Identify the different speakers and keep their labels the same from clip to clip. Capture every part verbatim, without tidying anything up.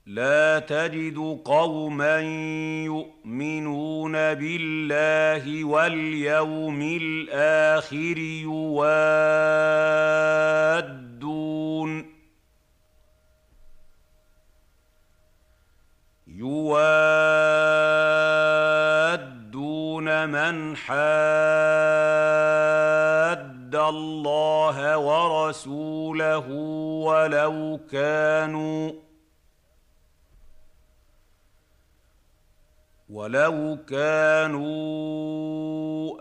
Speaker 1: لا تجد قوما يؤمنون بالله واليوم الآخر يوادون يوادون من حاد الله ورسوله ولو كانوا ولو كانوا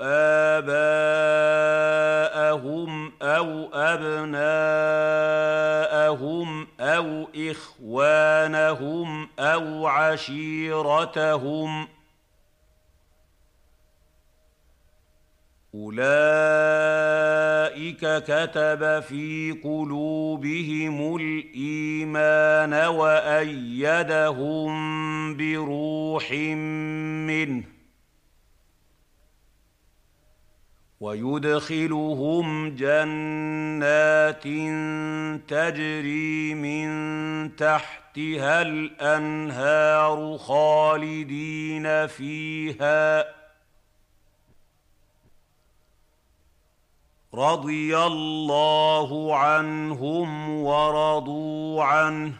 Speaker 1: آباءهم أو أبناءهم أو إخوانهم أو عشيرتهم أولئك كتب في قلوبهم الإيمان وأيدهم بروح منه ويدخلهم جنات تجري من تحتها الأنهار خالدين فيها رضي الله عنهم ورضوا عنه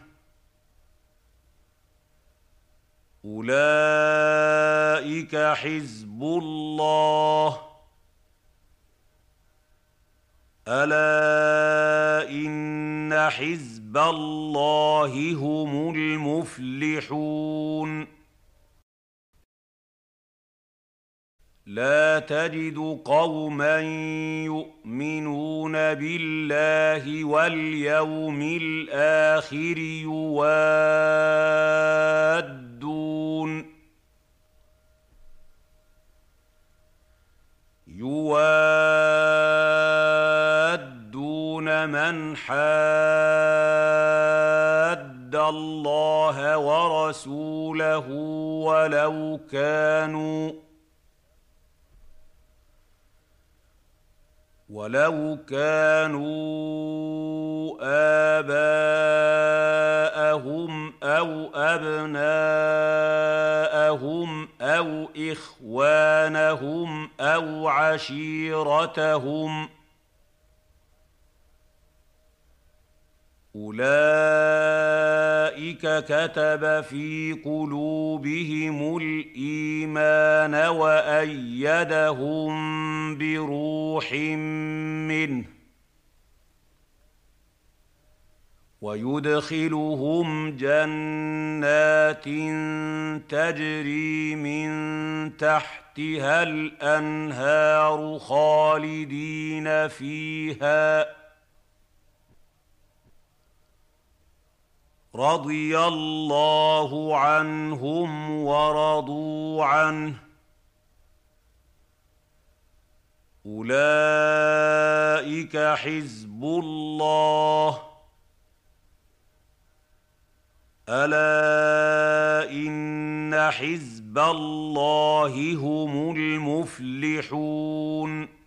Speaker 1: أولئك حزب الله ألا إن حزب الله هم المفلحون لا تجد قوما يؤمنون بالله واليوم الآخر يوادون يوادون من حاد الله ورسوله ولو كانوا ولو كانوا آباءهم أو أبناءهم أو إخوانهم أو عشيرتهم أولئك كتب في قلوبهم الإيمان وأيدهم بروح منه ويدخلهم جنات تجري من تحتها الأنهار خالدين فيها رضي الله عنهم ورضوا عنه أولئك حزب الله ألا إن حزب الله هم المفلحون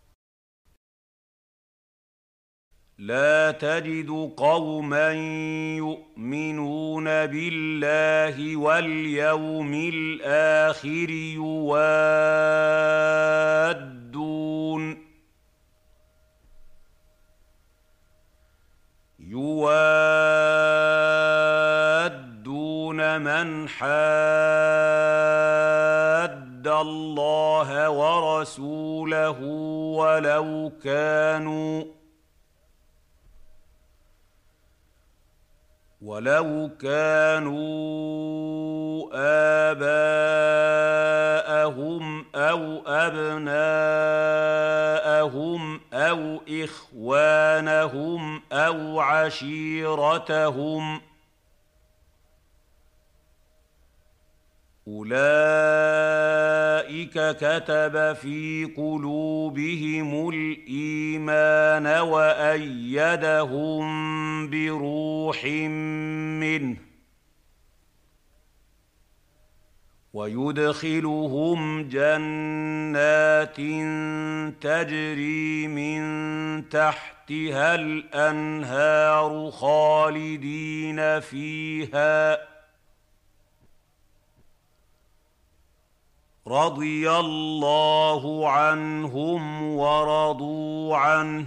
Speaker 1: لا تجد قوما يؤمنون بالله واليوم الآخر يوادون يوادون من حاد الله ورسوله ولو كانوا ولو كانوا آباءهم أو أبناءهم أو إخوانهم أو عشيرتهم أولئك كتب في قلوبهم الإيمان وأيدهم بروح منه ويدخلهم جنات تجري من تحتها الأنهار خالدين فيها رضي الله عنهم ورضوا عنه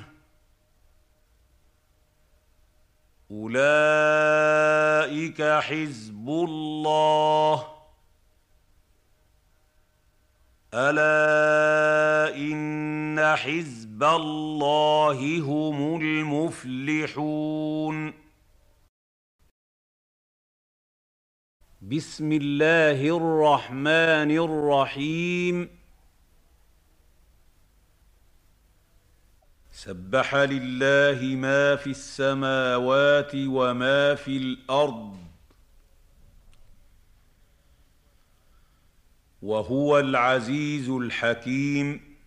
Speaker 1: أولئك حزب الله ألا إن حزب الله هم المفلحون بسم الله الرحمن الرحيم سبح لله ما في السماوات وما في الأرض وهو العزيز الحكيم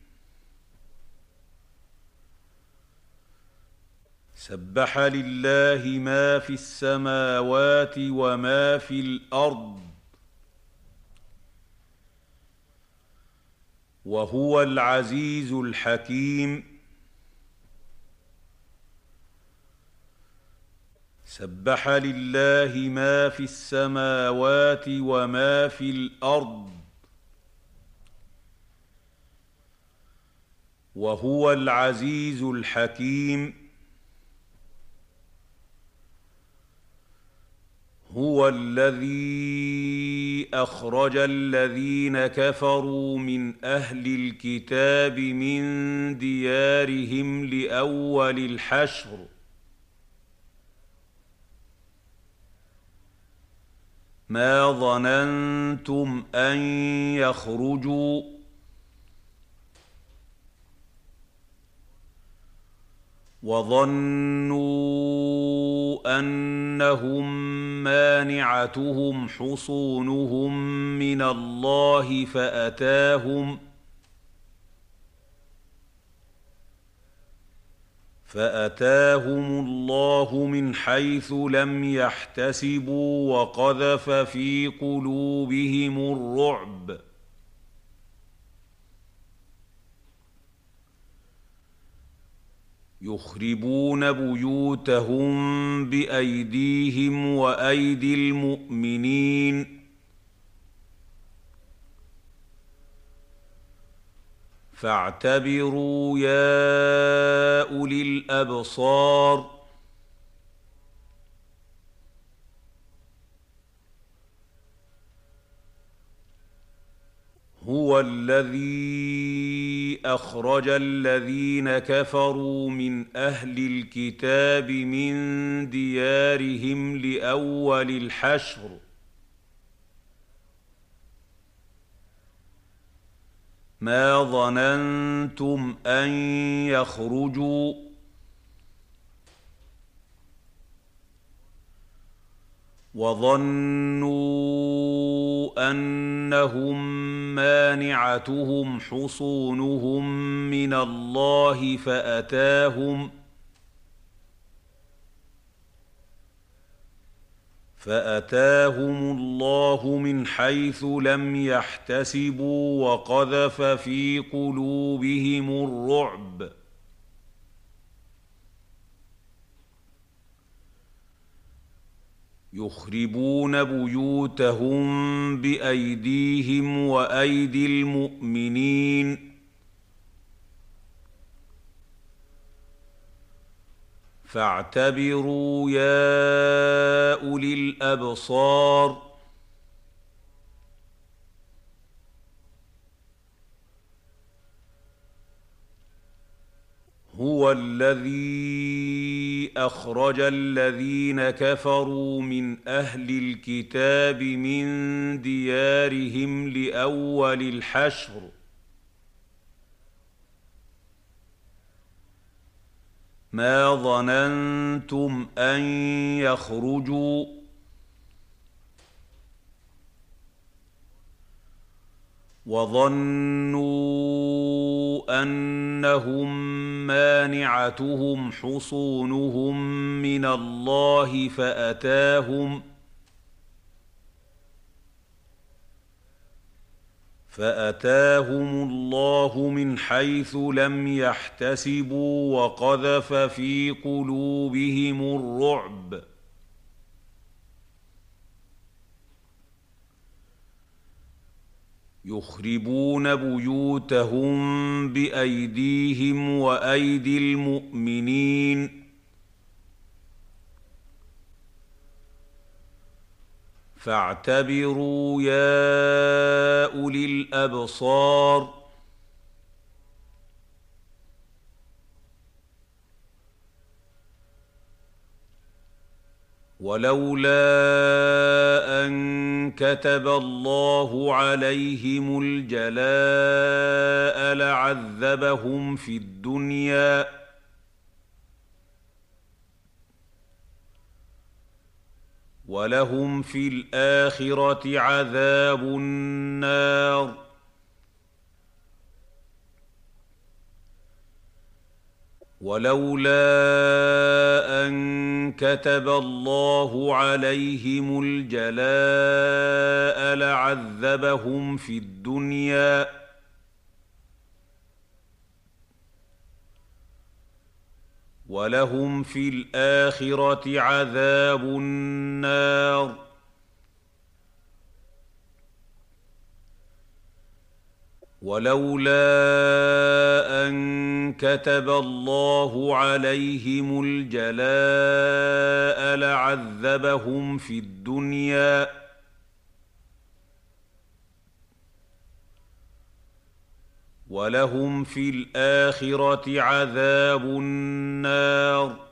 Speaker 1: سبح لله ما في السماوات وما في الأرض وهو العزيز الحكيم سبح لله ما في السماوات وما في الأرض وهو العزيز الحكيم هو الذي أخرج الذين كفروا من أهل الكتاب من ديارهم لأول الحشر ما ظننتم أن يخرجوا وظنوا أنهم مانعتهم حصونهم من الله فأتاهم فأتاهم الله من حيث لم يحتسبوا وقذف في قلوبهم الرعب يخربون بيوتهم بأيديهم وأيدي المؤمنين فاعتبروا يا أولي الأبصار هو الذي أخرج الذين كفروا من أهل الكتاب من ديارهم لأول الحشر ما ظننتم أن يخرجوا وظنوا أنهم مانعتهم حصونهم من الله فأتاهم فأتاهم الله من حيث لم يحتسبوا وقذف في قلوبهم الرعب يخربون بيوتهم بأيديهم وأيدي المؤمنين فاعتبروا يا أولي الأبصار هو الذي أخرج الذين كفروا من أهل الكتاب من ديارهم لأول الحشر ما ظننتم أن يخرجوا وظنوا أنهم مانعتهم حصونهم من الله فأتاهم فاتاهم الله من حيث لم يحتسبوا وقذف في قلوبهم الرعب يخربون بيوتهم بايديهم وايدي المؤمنين فاعتبروا يا اولي الابصار ولولا ان كتب الله عليهم الجلاء لعذبهم في الدنيا ولهم في الاخره عذاب النار ولولا ان كتب الله عليهم الجلاء لعذبهم في الدنيا ولهم في الاخره عذاب النار ولولا ان كتب الله عليهم الجلاء لعذبهم في الدنيا ولهم في الاخره عذاب النار